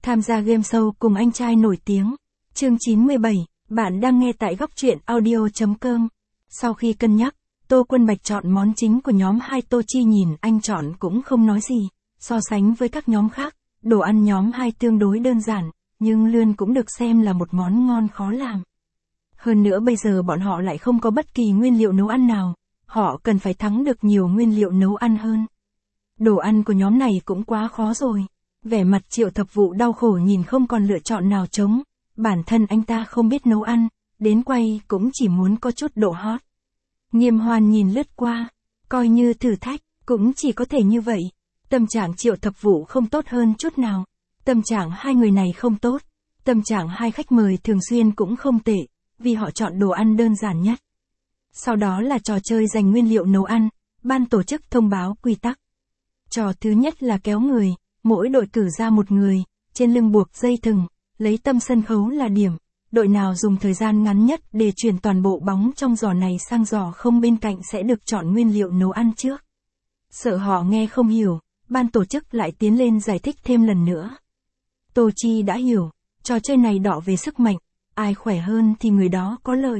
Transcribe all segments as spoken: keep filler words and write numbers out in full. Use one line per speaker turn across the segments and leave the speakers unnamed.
Tham gia game show cùng anh trai nổi tiếng. Chương chín mươi bảy, bạn đang nghe tại góc truyện audio chấm com. Sau khi cân nhắc, Tô Quân Bạch chọn món chính của nhóm hai. Tô Chi nhìn anh chọn cũng không nói gì. So sánh với các nhóm khác, đồ ăn nhóm hai tương đối đơn giản, nhưng lươn cũng được xem là một món ngon khó làm. Hơn nữa bây giờ bọn họ lại không có bất kỳ nguyên liệu nấu ăn nào, họ cần phải thắng được nhiều nguyên liệu nấu ăn hơn. Đồ ăn của nhóm này cũng quá khó rồi. Vẻ mặt Triệu Thập Vụ đau khổ nhìn không còn lựa chọn nào trống, bản thân anh ta không biết nấu ăn, đến quay cũng chỉ muốn có chút độ hot. Nghiêm Hoan nhìn lướt qua, coi như thử thách, cũng chỉ có thể như vậy. Tâm trạng Triệu Thập Vụ không tốt hơn chút nào. Tâm trạng hai người này không tốt. Tâm trạng hai khách mời thường xuyên cũng không tệ, vì họ chọn đồ ăn đơn giản nhất. Sau đó là trò chơi giành nguyên liệu nấu ăn, ban tổ chức thông báo quy tắc. Trò thứ nhất là kéo người, mỗi đội cử ra một người, trên lưng buộc dây thừng, lấy tâm sân khấu là điểm. Đội nào dùng thời gian ngắn nhất để chuyển toàn bộ bóng trong giỏ này sang giỏ không bên cạnh sẽ được chọn nguyên liệu nấu ăn trước. Sợ họ nghe không hiểu, ban tổ chức lại tiến lên giải thích thêm lần nữa. Tô Chi đã hiểu, trò chơi này đọ về sức mạnh, ai khỏe hơn thì người đó có lợi.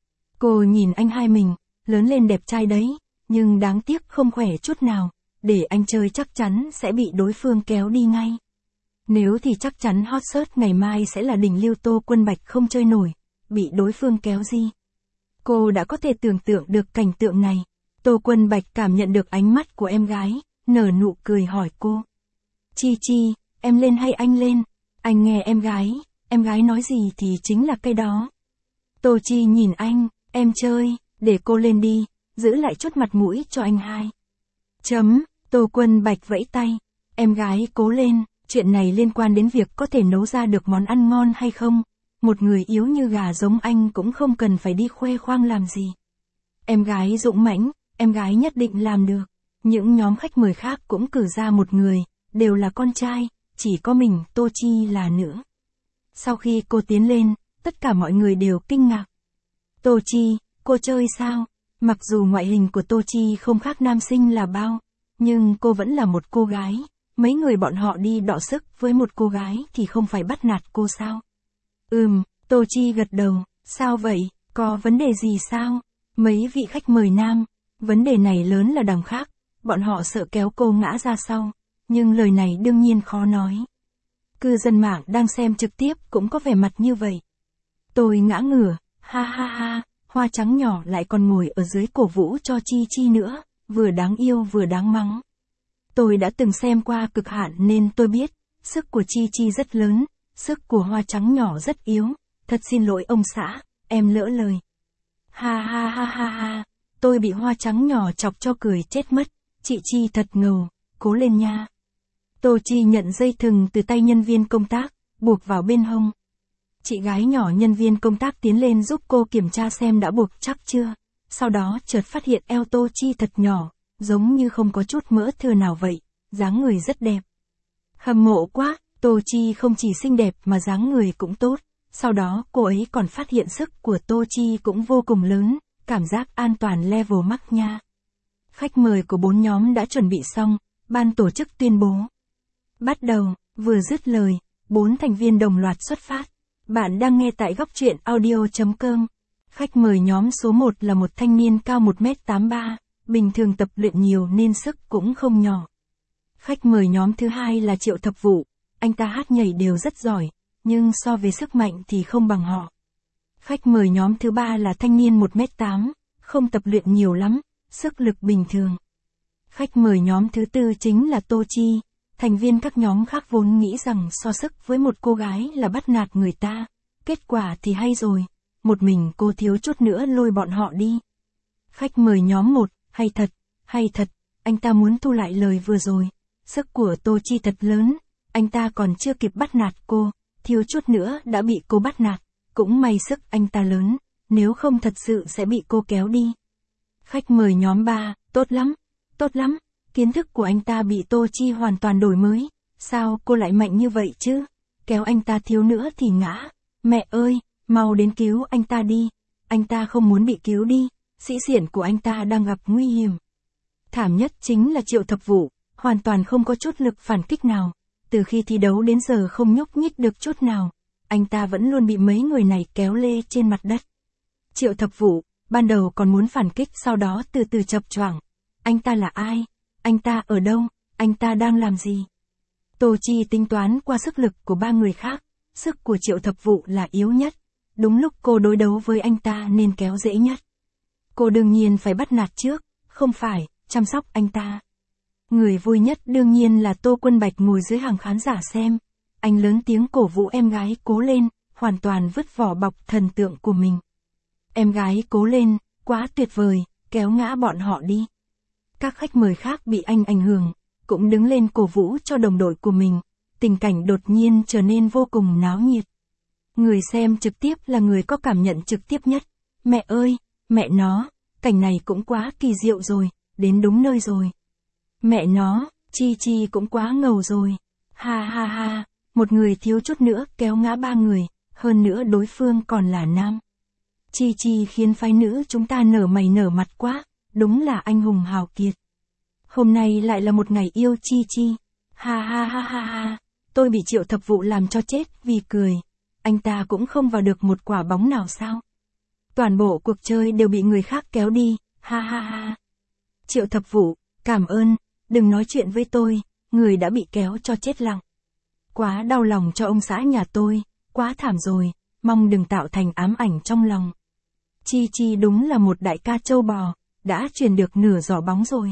Cô nhìn anh hai mình, lớn lên đẹp trai đấy, nhưng đáng tiếc không khỏe chút nào, để anh chơi chắc chắn sẽ bị đối phương kéo đi ngay. Nếu thì chắc chắn hot search ngày mai sẽ là đỉnh lưu. Tô Quân Bạch không chơi nổi, bị đối phương kéo gì. Cô đã có thể tưởng tượng được cảnh tượng này. Tô Quân Bạch cảm nhận được ánh mắt của em gái, nở nụ cười hỏi cô. Chi Chi, em lên hay anh lên? Anh nghe em gái, em gái nói gì thì chính là cái đó. Tô Chi nhìn anh, em chơi, để cô lên đi, giữ lại chút mặt mũi cho anh hai. Chấm, Tô Quân Bạch vẫy tay, em gái cố lên, chuyện này liên quan đến việc có thể nấu ra được món ăn ngon hay không. Một người yếu như gà giống anh cũng không cần phải đi khoe khoang làm gì. Em gái dũng mãnh, em gái nhất định làm được. Những nhóm khách mời khác cũng cử ra một người, đều là con trai, chỉ có mình Tô Chi là nữ. Sau khi cô tiến lên, tất cả mọi người đều kinh ngạc. Tô Chi, cô chơi sao? Mặc dù ngoại hình của Tô Chi không khác nam sinh là bao, nhưng cô vẫn là một cô gái. Mấy người bọn họ đi đọ sức với một cô gái thì không phải bắt nạt cô sao? Ừm, Tô Chi gật đầu, sao vậy, có vấn đề gì sao? Mấy vị khách mời nam, vấn đề này lớn là đằng khác, bọn họ sợ kéo cô ngã ra sau, nhưng lời này đương nhiên khó nói. Cư dân mạng đang xem trực tiếp cũng có vẻ mặt như vậy. Tôi ngã ngửa, ha ha ha, hoa trắng nhỏ lại còn ngồi ở dưới cổ vũ cho Chi Chi nữa, vừa đáng yêu vừa đáng mắng. Tôi đã từng xem qua Cực Hạn nên tôi biết, sức của Chi Chi rất lớn, sức của hoa trắng nhỏ rất yếu, thật xin lỗi ông xã, em lỡ lời. Ha ha ha ha ha, tôi bị hoa trắng nhỏ chọc cho cười chết mất, chị Chi thật ngầu, cố lên nha. Tô Chi nhận dây thừng từ tay nhân viên công tác, buộc vào bên hông. Chị gái nhỏ nhân viên công tác tiến lên giúp cô kiểm tra xem đã buộc chắc chưa, sau đó chợt phát hiện eo Tô Chi thật nhỏ, giống như không có chút mỡ thừa nào vậy, dáng người rất đẹp. Hâm mộ quá, Tô Chi không chỉ xinh đẹp mà dáng người cũng tốt, sau đó cô ấy còn phát hiện sức của Tô Chi cũng vô cùng lớn, cảm giác an toàn level max nha. Khách mời của bốn nhóm đã chuẩn bị xong, ban tổ chức tuyên bố. Bắt đầu, vừa dứt lời, bốn thành viên đồng loạt xuất phát. Bạn đang nghe tại góc truyện audio chấm com. Khách mời nhóm số một là một thanh niên cao một mét tám mươi ba, bình thường tập luyện nhiều nên sức cũng không nhỏ. Khách mời nhóm thứ hai là Triệu Thập Vụ, anh ta hát nhảy đều rất giỏi, nhưng so với sức mạnh thì không bằng họ. Khách mời nhóm thứ ba là thanh niên một mét tám, không tập luyện nhiều lắm, sức lực bình thường. Khách mời nhóm thứ tư chính là Tô Chi. Thành viên các nhóm khác vốn nghĩ rằng so sức với một cô gái là bắt nạt người ta, kết quả thì hay rồi, một mình cô thiếu chút nữa lôi bọn họ đi. Khách mời nhóm một, hay thật, hay thật, anh ta muốn thu lại lời vừa rồi, sức của Tô Chi thật lớn, anh ta còn chưa kịp bắt nạt cô, thiếu chút nữa đã bị cô bắt nạt, cũng may sức anh ta lớn, nếu không thật sự sẽ bị cô kéo đi. Khách mời nhóm ba, tốt lắm, tốt lắm. Kiến thức của anh ta bị Tô Chi hoàn toàn đổi mới, sao cô lại mạnh như vậy chứ, kéo anh ta thiếu nữa thì ngã, mẹ ơi, mau đến cứu anh ta đi, anh ta không muốn bị cứu đi, sĩ diện của anh ta đang gặp nguy hiểm. Thảm nhất chính là Triệu Thập Vụ, hoàn toàn không có chút lực phản kích nào, từ khi thi đấu đến giờ không nhúc nhích được chút nào, anh ta vẫn luôn bị mấy người này kéo lê trên mặt đất. Triệu Thập Vũ, ban đầu còn muốn phản kích sau đó từ từ chập choạng. Anh ta là ai? Anh ta ở đâu? Anh ta đang làm gì? Tô Chi tính toán qua sức lực của ba người khác, sức của Triệu Thập Vũ là yếu nhất. Đúng lúc cô đối đấu với anh ta nên kéo dễ nhất. Cô đương nhiên phải bắt nạt trước, không phải, chăm sóc anh ta. Người vui nhất đương nhiên là Tô Quân Bạch ngồi dưới hàng khán giả xem. Anh lớn tiếng cổ vũ em gái cố lên, hoàn toàn vứt vỏ bọc thần tượng của mình. Em gái cố lên, quá tuyệt vời, kéo ngã bọn họ đi. Các khách mời khác bị anh ảnh hưởng, cũng đứng lên cổ vũ cho đồng đội của mình. Tình cảnh đột nhiên trở nên vô cùng náo nhiệt. Người xem trực tiếp là người có cảm nhận trực tiếp nhất. Mẹ ơi, mẹ nó, cảnh này cũng quá kỳ diệu rồi, đến đúng nơi rồi. Mẹ nó, Chi Chi cũng quá ngầu rồi. Ha ha ha, một người thiếu chút nữa kéo ngã ba người, hơn nữa đối phương còn là nam. Chi Chi khiến phái nữ chúng ta nở mày nở mặt quá, đúng là anh hùng hào kiệt. Hôm nay lại là một ngày yêu Chi Chi. Ha ha ha ha ha, tôi bị Triệu Thập Vũ làm cho chết vì cười. Anh ta cũng không vào được một quả bóng nào sao? Toàn bộ cuộc chơi đều bị người khác kéo đi, ha ha ha. Triệu Thập Vũ, cảm ơn, đừng nói chuyện với tôi, người đã bị kéo cho chết lặng. Quá đau lòng cho ông xã nhà tôi, quá thảm rồi, mong đừng tạo thành ám ảnh trong lòng. Chi Chi đúng là một đại ca châu bò, đã truyền được nửa giỏ bóng rồi.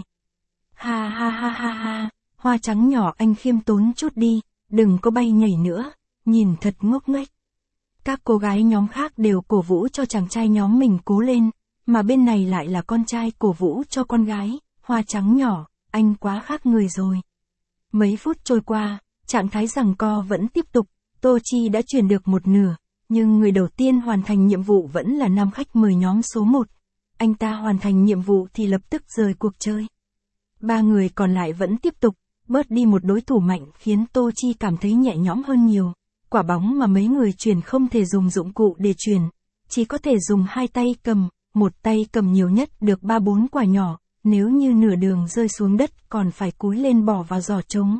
Ha ha ha ha ha, hoa trắng nhỏ anh khiêm tốn chút đi, đừng có bay nhảy nữa, nhìn thật ngốc nghếch. Các cô gái nhóm khác đều cổ vũ cho chàng trai nhóm mình cố lên, mà bên này lại là con trai cổ vũ cho con gái, hoa trắng nhỏ, anh quá khác người rồi. Mấy phút trôi qua, trạng thái giằng co vẫn tiếp tục, Tô Chi đã truyền được một nửa, nhưng người đầu tiên hoàn thành nhiệm vụ vẫn là nam khách mời nhóm số một. Anh ta hoàn thành nhiệm vụ thì lập tức rời cuộc chơi. Ba người còn lại vẫn tiếp tục, bớt đi một đối thủ mạnh khiến Tô Chi cảm thấy nhẹ nhõm hơn nhiều. Quả bóng mà mấy người truyền không thể dùng dụng cụ để truyền, chỉ có thể dùng hai tay cầm, một tay cầm nhiều nhất được ba bốn quả nhỏ, nếu như nửa đường rơi xuống đất còn phải cúi lên bỏ vào giỏ trống.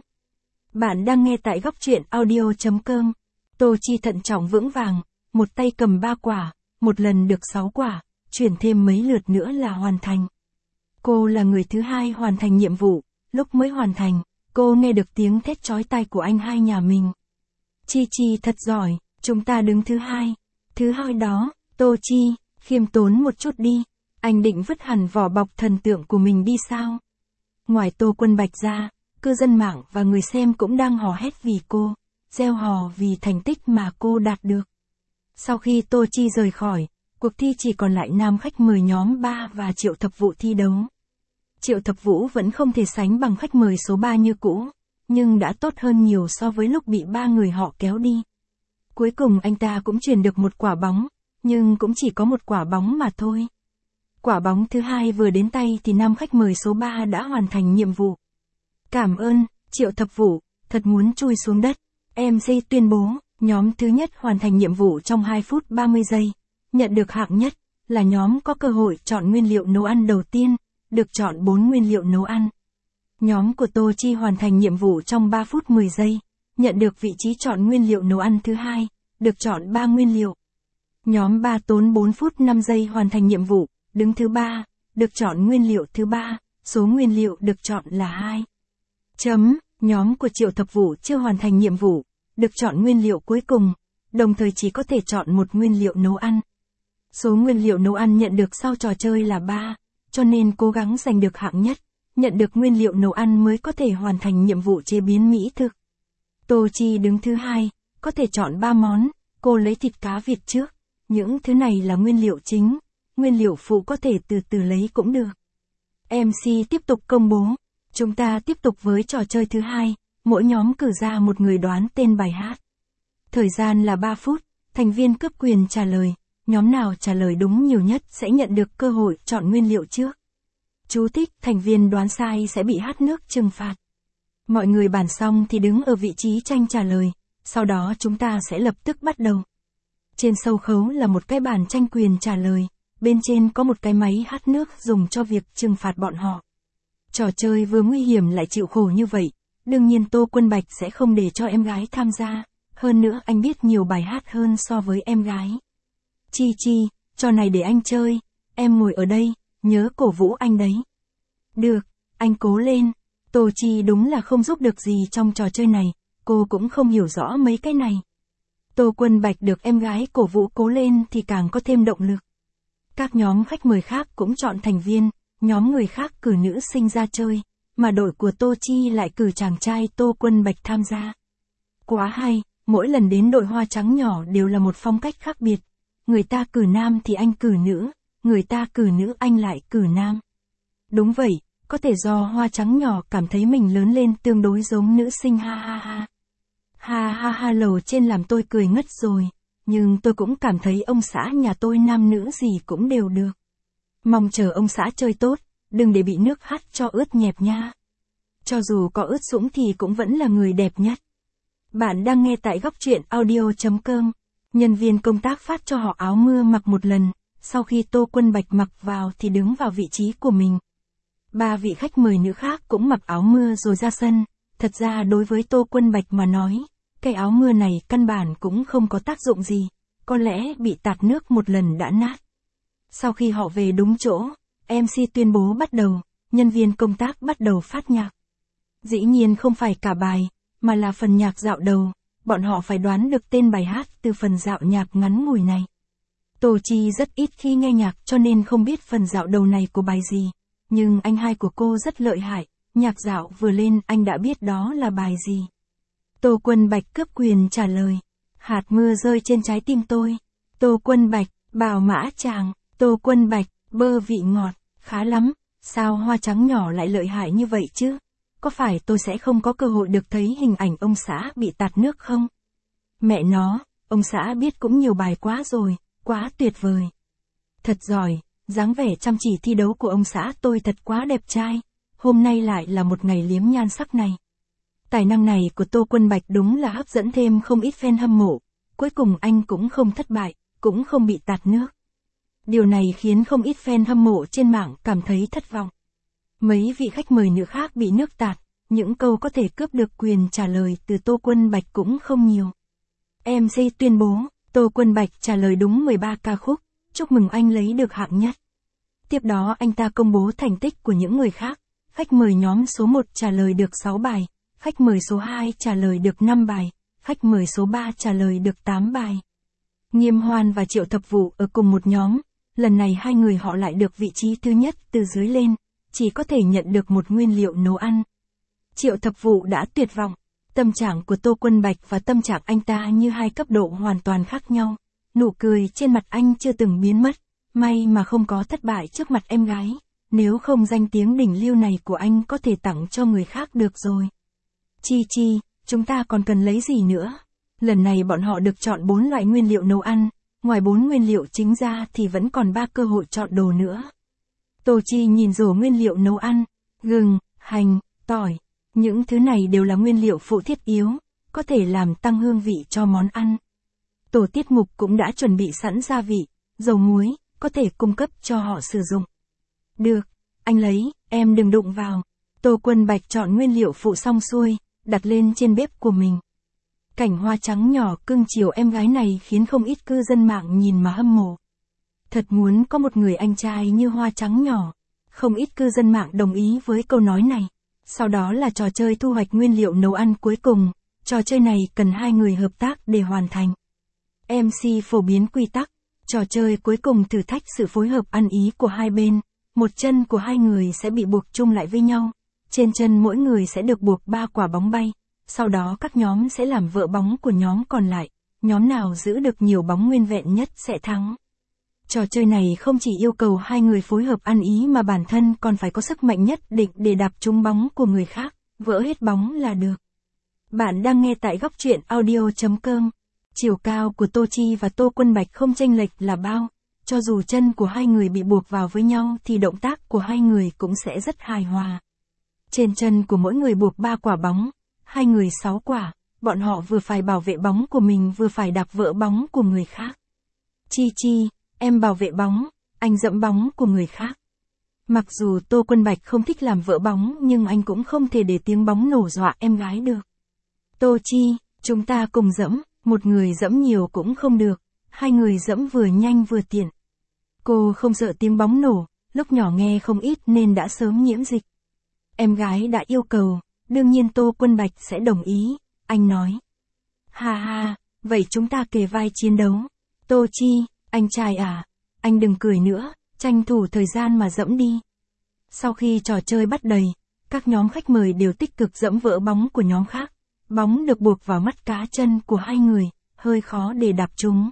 Bạn đang nghe tại góc truyện audio chấm com. Tô Chi thận trọng vững vàng, một tay cầm ba quả, một lần được sáu quả, chuyển thêm mấy lượt nữa là hoàn thành. Cô là người thứ hai hoàn thành nhiệm vụ, lúc mới hoàn thành, cô nghe được tiếng thét chói tai của anh hai nhà mình. Chi Chi thật giỏi, chúng ta đứng thứ hai. Thứ hai đó, Tô Chi, khiêm tốn một chút đi, anh định vứt hẳn vỏ bọc thần tượng của mình đi sao? Ngoài Tô Quân Bạch ra, cư dân mạng và người xem cũng đang hò hét vì cô, reo hò vì thành tích mà cô đạt được. Sau khi Tô Chi rời khỏi, cuộc thi chỉ còn lại nam khách mời nhóm ba và Triệu Thập Vũ thi đấu. Triệu Thập Vũ vẫn không thể sánh bằng khách mời số ba như cũ, nhưng đã tốt hơn nhiều so với lúc bị ba người họ kéo đi. Cuối cùng anh ta cũng truyền được một quả bóng, nhưng cũng chỉ có một quả bóng mà thôi. Quả bóng thứ hai vừa đến tay thì nam khách mời số ba đã hoàn thành nhiệm vụ. Cảm ơn, Triệu Thập Vũ, thật muốn chui xuống đất. em xê tuyên bố, nhóm thứ nhất hoàn thành nhiệm vụ trong hai phút ba mươi giây. Nhận được hạng nhất, là nhóm có cơ hội chọn nguyên liệu nấu ăn đầu tiên, được chọn bốn nguyên liệu nấu ăn. Nhóm của Tô Chi hoàn thành nhiệm vụ trong ba phút mười giây, nhận được vị trí chọn nguyên liệu nấu ăn thứ hai, được chọn ba nguyên liệu. Nhóm ba tốn bốn phút năm giây hoàn thành nhiệm vụ, đứng thứ ba, được chọn nguyên liệu thứ ba, số nguyên liệu được chọn là hai. Chấm, nhóm của Triệu Thập Vũ chưa hoàn thành nhiệm vụ, được chọn nguyên liệu cuối cùng, đồng thời chỉ có thể chọn một nguyên liệu nấu ăn. Số nguyên liệu nấu ăn nhận được sau trò chơi là ba, cho nên cố gắng giành được hạng nhất, nhận được nguyên liệu nấu ăn mới có thể hoàn thành nhiệm vụ chế biến mỹ thực. Tô Chi đứng thứ hai, có thể chọn ba món, cô lấy thịt cá vịt trước, những thứ này là nguyên liệu chính, nguyên liệu phụ có thể từ từ lấy cũng được. em xê tiếp tục công bố, chúng ta tiếp tục với trò chơi thứ hai, mỗi nhóm cử ra một người đoán tên bài hát. Thời gian là ba phút, thành viên cướp quyền trả lời, nhóm nào trả lời đúng nhiều nhất sẽ nhận được cơ hội chọn nguyên liệu trước. Chú thích, thành viên đoán sai sẽ bị hát nước trừng phạt. Mọi người bàn xong thì đứng ở vị trí tranh trả lời, sau đó chúng ta sẽ lập tức bắt đầu. Trên sâu khấu là một cái bàn tranh quyền trả lời, bên trên có một cái máy hát nước dùng cho việc trừng phạt bọn họ. Trò chơi vừa nguy hiểm lại chịu khổ như vậy, Đương nhiên Tô Quân Bạch sẽ không để cho em gái tham gia, hơn nữa anh biết nhiều bài hát hơn so với em gái. Chi Chi, trò này để anh chơi, em ngồi ở đây, nhớ cổ vũ anh đấy. Được, anh cố lên. Tô Chi đúng là không giúp được gì trong trò chơi này, cô cũng không hiểu rõ mấy cái này. Tô Quân Bạch được em gái cổ vũ cố lên thì càng có thêm động lực. Các nhóm khách mời khác cũng chọn thành viên, nhóm người khác cử nữ sinh ra chơi, mà đội của Tô Chi lại cử chàng trai Tô Quân Bạch tham gia. Quá hay, mỗi lần đến đội hoa trắng nhỏ đều là một phong cách khác biệt. Người ta cử nam thì anh cử nữ, người ta cử nữ anh lại cử nam. Đúng vậy, có thể do hoa trắng nhỏ cảm thấy mình lớn lên tương đối giống nữ sinh ha ha ha. Ha ha ha, lầu trên làm tôi cười ngất rồi, nhưng tôi cũng cảm thấy ông xã nhà tôi nam nữ gì cũng đều được. Mong chờ ông xã chơi tốt, đừng để bị nước hắt cho ướt nhẹp nha. Cho dù có ướt sũng thì cũng vẫn là người đẹp nhất. Bạn đang nghe tại góc truyện audio chấm com. Nhân viên công tác phát cho họ áo mưa mặc một lần, sau khi Tô Quân Bạch mặc vào thì đứng vào vị trí của mình. Ba vị khách mời nữ khác cũng mặc áo mưa rồi ra sân. Thật ra đối với Tô Quân Bạch mà nói, cái áo mưa này căn bản cũng không có tác dụng gì, có lẽ bị tạt nước một lần đã nát. Sau khi họ về đúng chỗ, em xê tuyên bố bắt đầu, nhân viên công tác bắt đầu phát nhạc. Dĩ nhiên không phải cả bài, mà là phần nhạc dạo đầu, bọn họ phải đoán được tên bài hát từ phần dạo nhạc ngắn ngủi này. Tô Chi rất ít khi nghe nhạc cho nên không biết phần dạo đầu này của bài gì, nhưng anh hai của cô rất lợi hại, nhạc dạo vừa lên anh đã biết đó là bài gì. Tô Quân Bạch cướp quyền trả lời. Hạt mưa rơi trên trái tim tôi. Tô Quân Bạch, bào mã chàng. Tô Quân Bạch, bơ vị ngọt, khá lắm. Sao hoa trắng nhỏ lại lợi hại như vậy chứ? Có phải tôi sẽ không có cơ hội được thấy hình ảnh ông xã bị tạt nước không? Mẹ nó, ông xã biết cũng nhiều bài quá rồi, quá tuyệt vời. Thật giỏi, dáng vẻ chăm chỉ thi đấu của ông xã tôi thật quá đẹp trai. Hôm nay lại là một ngày liếm nhan sắc này. Tài năng này của Tô Quân Bạch đúng là hấp dẫn thêm không ít fan hâm mộ. Cuối cùng anh cũng không thất bại, cũng không bị tạt nước. Điều này khiến không ít fan hâm mộ trên mạng cảm thấy thất vọng. Mấy vị khách mời nữ khác bị nước tạt, những câu có thể cướp được quyền trả lời từ Tô Quân Bạch cũng không nhiều. em xê tuyên bố, Tô Quân Bạch trả lời đúng mười ba ca khúc, chúc mừng anh lấy được hạng nhất. Tiếp đó anh ta công bố thành tích của những người khác. Khách mời nhóm số một trả lời được sáu bài, khách mời số hai trả lời được năm bài, khách mời số ba trả lời được tám bài. Nghiêm Hoan và Triệu Thập Vũ ở cùng một nhóm, lần này hai người họ lại được vị trí thứ nhất từ dưới lên, chỉ có thể nhận được một nguyên liệu nấu ăn. Triệu Thập Vũ đã tuyệt vọng, tâm trạng của Tô Quân Bạch và tâm trạng anh ta như hai cấp độ hoàn toàn khác nhau, nụ cười trên mặt anh chưa từng biến mất, may mà không có thất bại trước mặt em gái. Nếu không danh tiếng đỉnh lưu này của anh có thể tặng cho người khác được rồi. Chi Chi, chúng ta còn cần lấy gì nữa? Lần này bọn họ được chọn bốn loại nguyên liệu nấu ăn, ngoài bốn nguyên liệu chính ra thì vẫn còn ba cơ hội chọn đồ nữa. Tô Chi nhìn rổ nguyên liệu nấu ăn, gừng, hành, tỏi, những thứ này đều là nguyên liệu phụ thiết yếu, có thể làm tăng hương vị cho món ăn. Tổ tiết mục cũng đã chuẩn bị sẵn gia vị, dầu muối, có thể cung cấp cho họ sử dụng. Được, anh lấy, em đừng đụng vào. Tô Quân Bạch chọn nguyên liệu phụ xong xuôi, đặt lên trên bếp của mình. Cảnh hoa trắng nhỏ cưng chiều em gái này khiến không ít cư dân mạng nhìn mà hâm mộ. Thật muốn có một người anh trai như hoa trắng nhỏ. Không ít cư dân mạng đồng ý với câu nói này. Sau đó là trò chơi thu hoạch nguyên liệu nấu ăn cuối cùng. Trò chơi này cần hai người hợp tác để hoàn thành. em xê phổ biến quy tắc. Trò chơi cuối cùng thử thách sự phối hợp ăn ý của hai bên. Một chân của hai người sẽ bị buộc chung lại với nhau. Trên chân mỗi người sẽ được buộc ba quả bóng bay. Sau đó các nhóm sẽ làm vợ bóng của nhóm còn lại. Nhóm nào giữ được nhiều bóng nguyên vẹn nhất sẽ thắng. Trò chơi này không chỉ yêu cầu hai người phối hợp ăn ý mà bản thân còn phải có sức mạnh nhất định để đạp trúng bóng của người khác. Vỡ hết bóng là được. Bạn đang nghe tại góc truyện audio chấm com. Chiều cao của Tô Chi và Tô Quân Bạch không chênh lệch là bao. Cho dù chân của hai người bị buộc vào với nhau thì động tác của hai người cũng sẽ rất hài hòa. Trên chân của mỗi người buộc ba quả bóng, hai người sáu quả, bọn họ vừa phải bảo vệ bóng của mình vừa phải đạp vỡ bóng của người khác. Chi Chi, em bảo vệ bóng, anh dẫm bóng của người khác. Mặc dù Tô Quân Bạch không thích làm vỡ bóng nhưng anh cũng không thể để tiếng bóng nổ dọa em gái được. Tô Chi, chúng ta cùng dẫm, một người dẫm nhiều cũng không được, hai người dẫm vừa nhanh vừa tiện. Cô không sợ tiếng bóng nổ, lúc nhỏ nghe không ít nên đã sớm nhiễm dịch. Em gái đã yêu cầu, đương nhiên Tô Quân Bạch sẽ đồng ý, anh nói. Ha ha, vậy chúng ta kề vai chiến đấu. Tô Chi, anh trai à, anh đừng cười nữa, tranh thủ thời gian mà dẫm đi. Sau khi trò chơi bắt đầy, các nhóm khách mời đều tích cực dẫm vỡ bóng của nhóm khác. Bóng được buộc vào mắt cá chân của hai người, hơi khó để đạp chúng.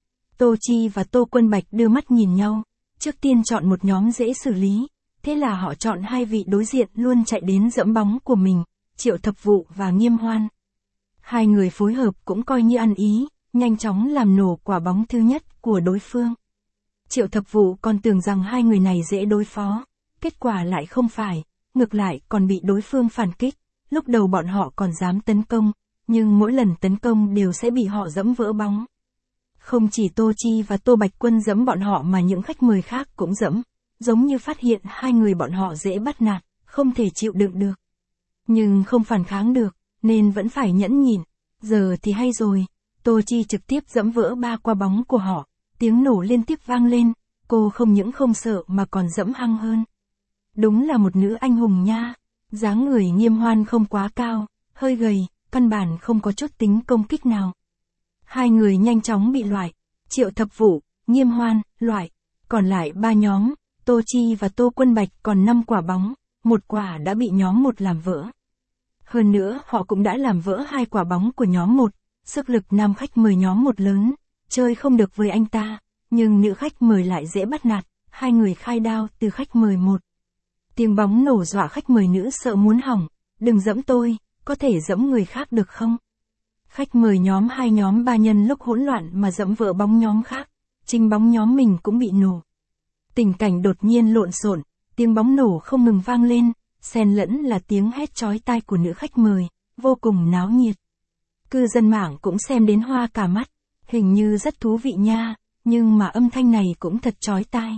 Tô Chi và Tô Quân Bạch đưa mắt nhìn nhau, trước tiên chọn một nhóm dễ xử lý, thế là họ chọn hai vị đối diện luôn chạy đến dẫm bóng của mình, Triệu Thập Vụ và Nghiêm Hoan. Hai người phối hợp cũng coi như ăn ý, nhanh chóng làm nổ quả bóng thứ nhất của đối phương. Triệu Thập Vụ còn tưởng rằng hai người này dễ đối phó, kết quả lại không phải, ngược lại còn bị đối phương phản kích. Lúc đầu bọn họ còn dám tấn công, nhưng mỗi lần tấn công đều sẽ bị họ dẫm vỡ bóng. Không chỉ Tô Chi và Tô Bạch Quân dẫm bọn họ mà những khách mời khác cũng dẫm, giống như phát hiện hai người bọn họ dễ bắt nạt, không thể chịu đựng được. Nhưng không phản kháng được, nên vẫn phải nhẫn nhịn. Giờ thì hay rồi, Tô Chi trực tiếp dẫm vỡ ba quả bóng của họ, tiếng nổ liên tiếp vang lên, cô không những không sợ mà còn dẫm hăng hơn. Đúng là một nữ anh hùng nha. Dáng người Nghiêm Hoan không quá cao, hơi gầy, căn bản không có chút tính công kích nào. Hai người nhanh chóng bị loại, Triệu Thập Vụ, Nghiêm Hoan, loại. Còn lại ba nhóm, Tô Chi và Tô Quân Bạch còn năm quả bóng, một quả đã bị nhóm một làm vỡ. Hơn nữa họ cũng đã làm vỡ hai quả bóng của nhóm một, sức lực nam khách mời nhóm một lớn, chơi không được với anh ta, nhưng nữ khách mời lại dễ bắt nạt, hai người khai đao từ khách mời một. Tiếng bóng nổ dọa khách mời nữ sợ muốn hỏng, đừng dẫm tôi, có thể dẫm người khác được không? Khách mời nhóm hai nhóm ba nhân lúc hỗn loạn mà dẫm vỡ bóng nhóm khác, chính bóng nhóm mình cũng bị nổ. Tình cảnh đột nhiên lộn xộn, tiếng bóng nổ không ngừng vang lên, xen lẫn là tiếng hét chói tai của nữ khách mời, vô cùng náo nhiệt. Cư dân mạng cũng xem đến hoa cả mắt, hình như rất thú vị nha, nhưng mà âm thanh này cũng thật chói tai.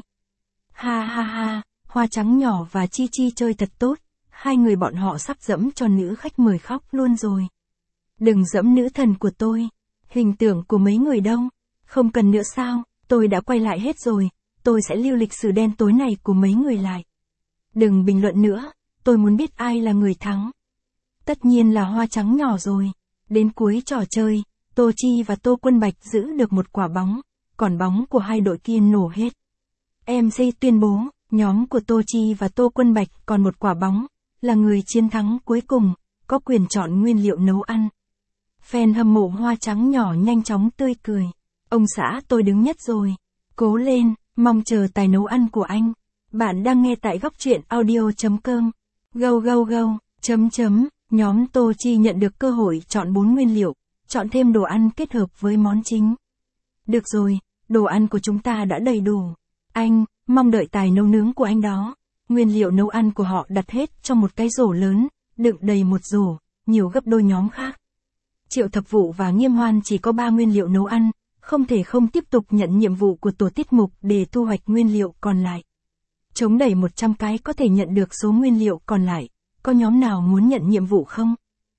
Ha ha ha. Hoa Trắng Nhỏ và Chi Chi chơi thật tốt, hai người bọn họ sắp dẫm cho nữ khách mời khóc luôn rồi. Đừng dẫm nữ thần của tôi, hình tượng của mấy người đâu, không cần nữa sao, tôi đã quay lại hết rồi, tôi sẽ lưu lịch sử đen tối này của mấy người lại. Đừng bình luận nữa, tôi muốn biết ai là người thắng. Tất nhiên là Hoa Trắng Nhỏ rồi, đến cuối trò chơi, Tô Chi và Tô Quân Bạch giữ được một quả bóng, còn bóng của hai đội kia nổ hết. em xê tuyên bố, nhóm của Tô Chi và Tô Quân Bạch còn một quả bóng, là người chiến thắng cuối cùng, có quyền chọn nguyên liệu nấu ăn. Fan hâm mộ Hoa Trắng Nhỏ nhanh chóng tươi cười. Ông xã tôi đứng nhất rồi. Cố lên, mong chờ tài nấu ăn của anh. Bạn đang nghe tại góc truyện audio chấm com. Go go go, chấm chấm, nhóm Tô Chi nhận được cơ hội chọn bốn nguyên liệu, chọn thêm đồ ăn kết hợp với món chính. Được rồi, đồ ăn của chúng ta đã đầy đủ. Anh, mong đợi tài nấu nướng của anh đó. Nguyên liệu nấu ăn của họ đặt hết trong một cái rổ lớn, đựng đầy một rổ, nhiều gấp đôi nhóm khác. Triệu Thập Vụ và Nghiêm Hoan chỉ có ba nguyên liệu nấu ăn, không thể không tiếp tục nhận nhiệm vụ của tổ tiết mục để thu hoạch nguyên liệu còn lại. Chống đẩy một trăm cái có thể nhận được số nguyên liệu còn lại, có nhóm nào muốn nhận nhiệm vụ không?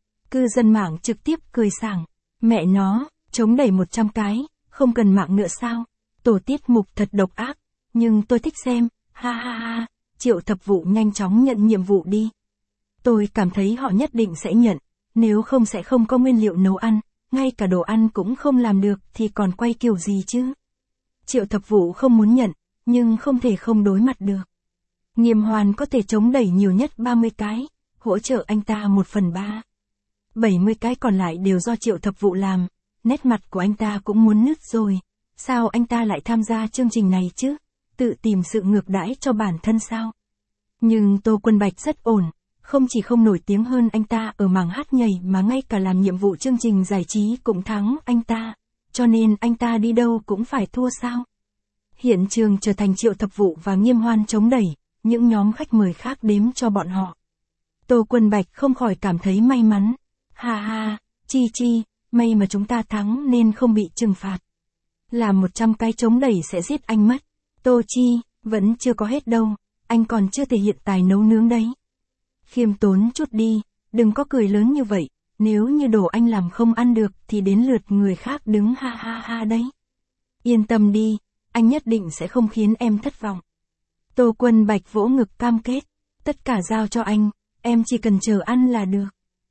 Cư dân mạng trực tiếp cười sảng, mẹ nó, chống đẩy một trăm cái, không cần mạng nữa sao? Tổ tiết mục thật độc ác, nhưng tôi thích xem, ha ha ha, Triệu Thập Vụ nhanh chóng nhận nhiệm vụ đi. Tôi cảm thấy họ nhất định sẽ nhận, nếu không sẽ không có nguyên liệu nấu ăn, ngay cả đồ ăn cũng không làm được thì còn quay kiểu gì chứ? Triệu Thập Vụ không muốn nhận, nhưng không thể không đối mặt được. Nghiêm Hoan có thể chống đẩy nhiều nhất ba mươi cái, hỗ trợ anh ta một phần ba. bảy mươi cái còn lại đều do Triệu Thập Vụ làm, nét mặt của anh ta cũng muốn nứt rồi. Sao anh ta lại tham gia chương trình này chứ? Tự tìm sự ngược đãi cho bản thân sao? Nhưng Tô Quân Bạch rất ổn, không chỉ không nổi tiếng hơn anh ta ở mảng hát nhảy mà ngay cả làm nhiệm vụ chương trình giải trí cũng thắng anh ta, cho nên anh ta đi đâu cũng phải thua sao? Hiện trường trở thành Triệu Thập Vụ và Nghiêm Hoan chống đẩy, những nhóm khách mời khác đếm cho bọn họ. Tô Quân Bạch không khỏi cảm thấy may mắn. Ha ha, Chi Chi, may mà chúng ta thắng nên không bị trừng phạt. Làm một trăm cái chống đẩy sẽ giết anh mất. Tô Chi, vẫn chưa có hết đâu. anh còn chưa thể hiện tài nấu nướng đấy. Khiêm tốn chút đi, đừng có cười lớn như vậy, nếu như đồ anh làm không ăn được thì đến lượt người khác đứng ha ha ha đấy. Yên tâm đi, anh nhất định sẽ không khiến em thất vọng. Tô Quân Bạch vỗ ngực cam kết, tất cả giao cho anh, em chỉ cần chờ ăn là được.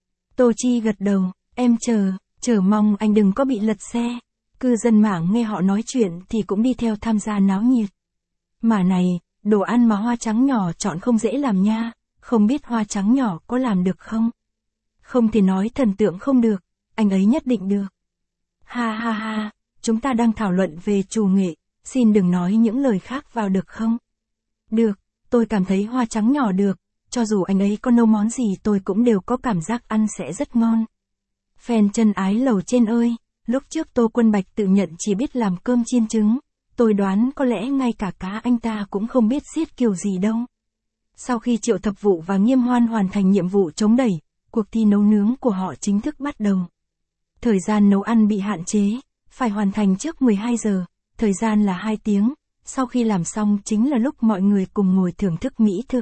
Tô Chi gật đầu, em chờ, chờ mong anh đừng có bị lật xe. Cư dân mạng nghe họ nói chuyện thì cũng đi theo tham gia náo nhiệt. Mà này, đồ ăn mà Hoa Trắng nhỏ chọn không dễ làm nha, không biết Hoa Trắng nhỏ có làm được không? Không thể nói thần tượng không được, anh ấy nhất định được. Ha ha ha, chúng ta đang thảo luận về chủ nghệ, xin đừng nói những lời khác vào được không? Được, tôi cảm thấy Hoa Trắng nhỏ được, cho dù anh ấy có nấu món gì tôi cũng đều có cảm giác ăn sẽ rất ngon. Fan chân ái lầu trên ơi, lúc trước Tô Quân Bạch tự nhận chỉ biết làm cơm chiên trứng, tôi đoán có lẽ ngay cả cá anh ta cũng không biết xiết kiểu gì đâu. Sau khi Triệu Thập Vụ và Nghiêm Hoan hoàn thành nhiệm vụ chống đẩy, cuộc thi nấu nướng của họ chính thức bắt đầu. Thời gian nấu ăn bị hạn chế, phải hoàn thành trước mười hai giờ, thời gian là hai tiếng, sau khi làm xong chính là lúc mọi người cùng ngồi thưởng thức mỹ thực.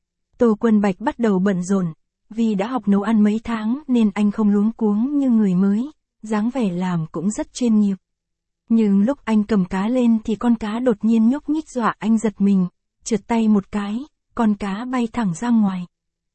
Tô Quân Bạch bắt đầu bận rộn, vì đã học nấu ăn mấy tháng nên anh không luống cuống như người mới, dáng vẻ làm cũng rất chuyên nghiệp. Nhưng lúc anh cầm cá lên thì con cá đột nhiên nhúc nhích dọa anh giật mình, trượt tay một cái, con cá bay thẳng ra ngoài.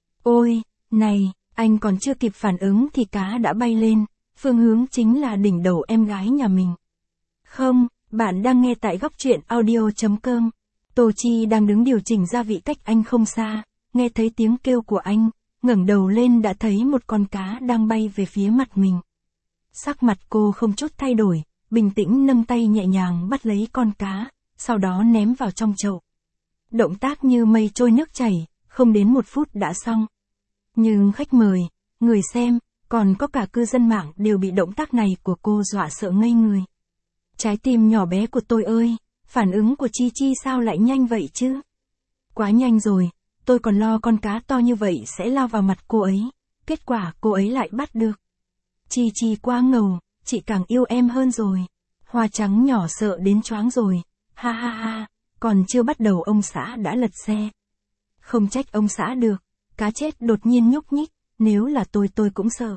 Ôi, này, anh còn chưa kịp phản ứng thì cá đã bay lên, phương hướng chính là đỉnh đầu em gái nhà mình. Không, bạn đang nghe tại góc truyện audio chấm com. Tô Chi đang đứng điều chỉnh gia vị cách anh không xa, nghe thấy tiếng kêu của anh, ngẩng đầu lên đã thấy một con cá đang bay về phía mặt mình. Sắc mặt cô không chút thay đổi, bình tĩnh nâng tay nhẹ nhàng bắt lấy con cá, sau đó ném vào trong chậu. Động tác như mây trôi nước chảy, không đến một phút đã xong. Nhưng khách mời, người xem, còn có cả cư dân mạng đều bị động tác này của cô dọa sợ ngây người. Trái tim nhỏ bé của tôi ơi, phản ứng của Chi Chi sao lại nhanh vậy chứ? Quá nhanh rồi, tôi còn lo con cá to như vậy sẽ lao vào mặt cô ấy, kết quả cô ấy lại bắt được. Chi Chi quá ngầu, chị càng yêu em hơn rồi. Hoa Trắng nhỏ sợ đến choáng rồi, ha ha ha, còn chưa bắt đầu ông xã đã lật xe. Không trách ông xã được, cá chết đột nhiên nhúc nhích, nếu là tôi tôi cũng sợ.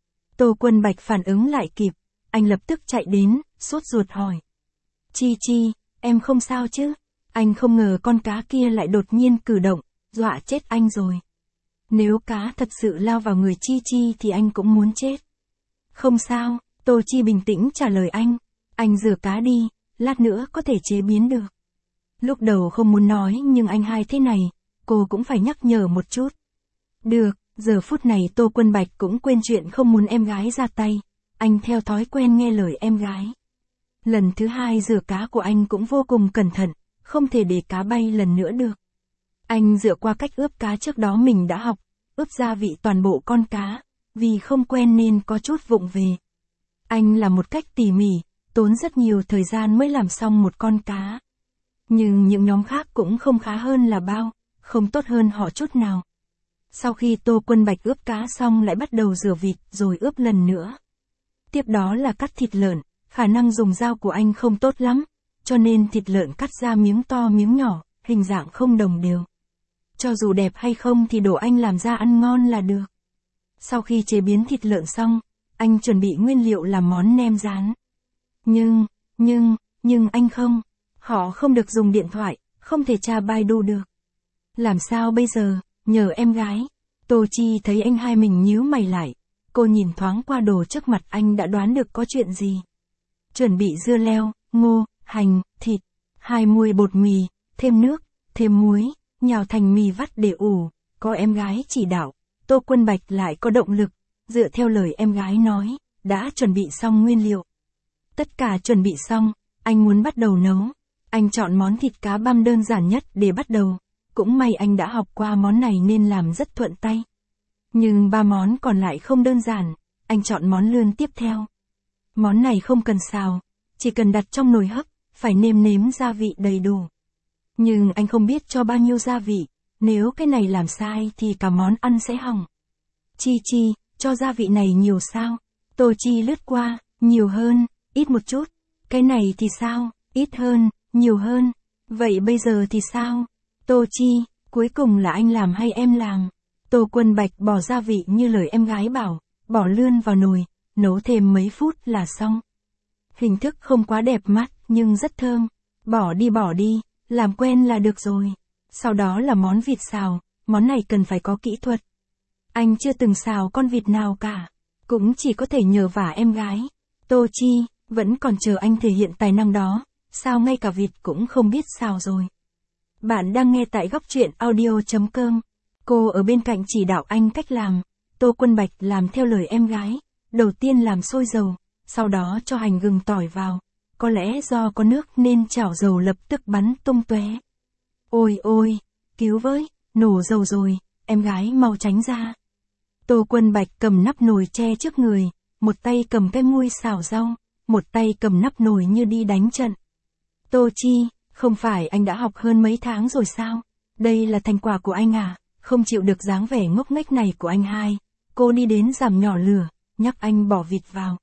Tô Quân Bạch phản ứng lại kịp, anh lập tức chạy đến, sốt ruột hỏi. Chi Chi, em không sao chứ? Anh không ngờ con cá kia lại đột nhiên cử động, dọa chết anh rồi. Nếu cá thật sự lao vào người Chi Chi thì anh cũng muốn chết. Không sao, Tô Chi bình tĩnh trả lời anh. Anh rửa cá đi, lát nữa có thể chế biến được. Lúc đầu không muốn nói nhưng anh hai thế này, cô cũng phải nhắc nhở một chút. Được, giờ phút này Tô Quân Bạch cũng quên chuyện không muốn em gái ra tay. Anh theo thói quen nghe lời em gái. Lần thứ hai rửa cá của anh cũng vô cùng cẩn thận, không thể để cá bay lần nữa được. Anh dựa qua cách ướp cá trước đó mình đã học, ướp gia vị toàn bộ con cá, vì không quen nên có chút vụng về. Anh làm một cách tỉ mỉ, tốn rất nhiều thời gian mới làm xong một con cá. Nhưng những nhóm khác cũng không khá hơn là bao, không tốt hơn họ chút nào. Sau khi Tô Quân Bạch ướp cá xong lại bắt đầu rửa vịt rồi ướp lần nữa. Tiếp đó là cắt thịt lợn, khả năng dùng dao của anh không tốt lắm, cho nên thịt lợn cắt ra miếng to miếng nhỏ, hình dạng không đồng đều. Cho dù đẹp hay không thì đồ anh làm ra ăn ngon là được. Sau khi chế biến thịt lợn xong, anh chuẩn bị nguyên liệu làm món nem rán. Nhưng, nhưng, nhưng anh không, họ không được dùng điện thoại, không thể tra Baidu được. Làm sao bây giờ, nhờ em gái. Tô Chi thấy anh hai mình nhíu mày lại, cô nhìn thoáng qua đồ trước mặt anh đã đoán được có chuyện gì. Chuẩn bị dưa leo, ngô, hành, thịt, hai muôi bột mì, thêm nước, thêm muối, nhào thành mì vắt để ủ, có em gái chỉ đạo, Tô Quân Bạch lại có động lực, dựa theo lời em gái nói, đã chuẩn bị xong nguyên liệu. Tất cả chuẩn bị xong, anh muốn bắt đầu nấu, anh chọn món thịt cá băm đơn giản nhất để bắt đầu, cũng may anh đã học qua món này nên làm rất thuận tay. Nhưng ba món còn lại không đơn giản, anh chọn món lươn tiếp theo. Món này không cần xào, chỉ cần đặt trong nồi hấp, phải nêm nếm gia vị đầy đủ. Nhưng anh không biết cho bao nhiêu gia vị, nếu cái này làm sai thì cả món ăn sẽ hỏng. Chi Chi, cho gia vị này nhiều sao? Tô Chi lướt qua, nhiều hơn, ít một chút. Cái này thì sao? Ít hơn, nhiều hơn. Vậy bây giờ thì sao? Tô Chi, Cuối cùng là anh làm hay em làm? Tô Quân Bạch bỏ gia vị như lời em gái bảo, bỏ lươn vào nồi, nấu thêm mấy phút là xong. Hình thức không quá đẹp mắt, nhưng rất thơm. Bỏ đi bỏ đi, làm quen là được rồi. Sau đó là món vịt xào, món này cần phải có kỹ thuật. Anh chưa từng xào con vịt nào cả, cũng chỉ có thể nhờ vả em gái. Tô Chi, vẫn còn chờ anh thể hiện tài năng đó, sao ngay cả vịt cũng không biết xào rồi. Bạn đang nghe tại góc truyện audio.com. Cô ở bên cạnh chỉ đạo anh cách làm. Tô Quân Bạch làm theo lời em gái. Đầu tiên làm sôi dầu, sau đó cho hành gừng tỏi vào. Có lẽ do có nước nên chảo dầu lập tức bắn tung tóe. Ôi ôi, cứu với, nổ dầu rồi, em gái mau tránh ra. Tô Quân Bạch cầm nắp nồi che trước người, một tay cầm cái muôi xào rau, một tay cầm nắp nồi như đi đánh trận. Tô Chi, không phải anh đã học hơn mấy tháng rồi sao? Đây là thành quả của anh à? Không chịu được dáng vẻ ngốc nghếch này của anh hai. Cô đi đến giảm nhỏ lửa, nhắc anh bỏ vịt vào.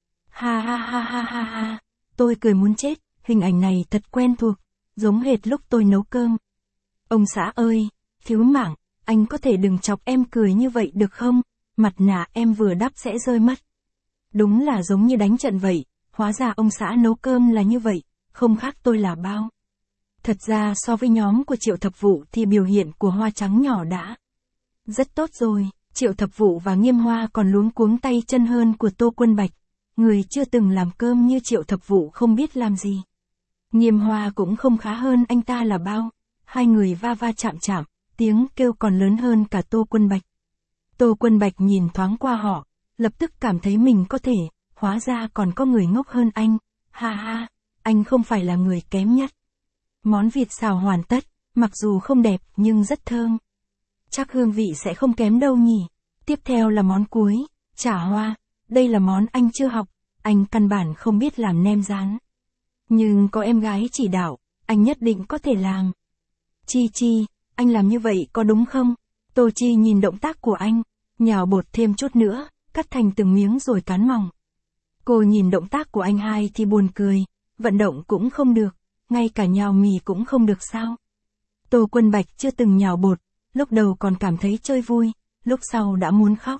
Ha ha ha ha ha ha. Tôi cười muốn chết, hình ảnh này thật quen thuộc, giống hệt lúc tôi nấu cơm. Ông xã ơi, thiếu mạng, anh có thể đừng chọc em cười như vậy được không? Mặt nạ em vừa đắp sẽ rơi mất. Đúng là giống như đánh trận vậy, hóa ra ông xã nấu cơm là như vậy, không khác tôi là bao. Thật ra so với nhóm của Triệu Thập Vụ thì biểu hiện của Hoa Trắng nhỏ đã rất tốt rồi. Triệu Thập Vụ và Nghiêm Hoa còn luống cuống tay chân hơn của Tô Quân Bạch. Người chưa từng làm cơm như Triệu Thập Vụ không biết làm gì. Nghiêm Hoa cũng không khá hơn anh ta là bao. Hai người va va chạm chạm, tiếng kêu còn lớn hơn cả Tô Quân Bạch. Tô Quân Bạch nhìn thoáng qua họ, lập tức cảm thấy mình có thể, hóa ra còn có người ngốc hơn anh. Ha ha, anh không phải là người kém nhất. Món vịt xào hoàn tất, mặc dù không đẹp nhưng rất thơm. Chắc hương vị sẽ không kém đâu nhỉ. Tiếp theo là món cuối, chả hoa. Đây là món anh chưa học, anh căn bản không biết làm nem rán. Nhưng có em gái chỉ đạo, anh nhất định có thể làm. Chi Chi, anh làm như vậy có đúng không? Tô Chi nhìn động tác của anh, nhào bột thêm chút nữa, cắt thành từng miếng rồi cán mỏng. Cô nhìn động tác của anh hai thì buồn cười, vận động cũng không được, ngay cả nhào mì cũng không được sao? Tô Quân Bạch chưa từng nhào bột, lúc đầu còn cảm thấy chơi vui, lúc sau đã muốn khóc.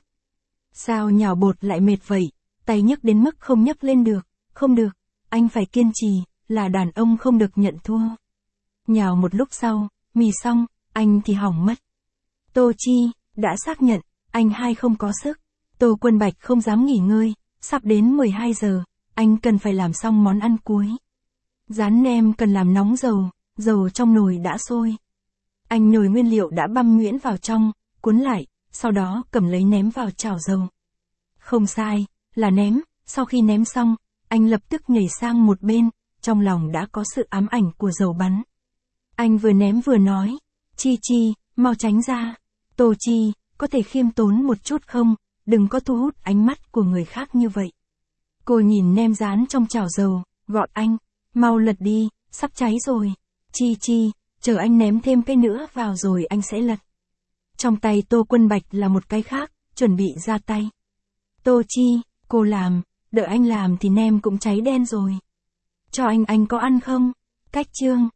Sao nhào bột lại mệt vậy, tay nhức đến mức không nhấc lên được, không được, anh phải kiên trì, là đàn ông không được nhận thua. Nhào một lúc sau, mì xong, anh thì hỏng mất. Tô Chi, đã xác nhận, anh hai không có sức. Tô Quân Bạch không dám nghỉ ngơi, sắp đến mười hai giờ, anh cần phải làm xong món ăn cuối. Rán nem cần làm nóng dầu, dầu trong nồi đã sôi. Anh nhồi nguyên liệu đã băm nhuyễn vào trong, cuốn lại, sau đó cầm lấy ném vào chảo dầu. Không sai, là ném, sau khi ném xong, anh lập tức nhảy sang một bên, trong lòng đã có sự ám ảnh của dầu bắn. Anh vừa ném vừa nói, Chi Chi, mau tránh ra. Tô Chi, có thể khiêm tốn một chút không, đừng có thu hút ánh mắt của người khác như vậy. Cô nhìn nem rán trong chảo dầu, gọi anh, mau lật đi, sắp cháy rồi. Chi Chi, chờ anh ném thêm cái nữa vào rồi anh sẽ lật. Trong tay Tô Quân Bạch là một cái khác, chuẩn bị ra tay. Tô Chi, cô làm, đợi anh làm thì nem cũng cháy đen rồi. Cho anh anh có ăn không? Cách chương.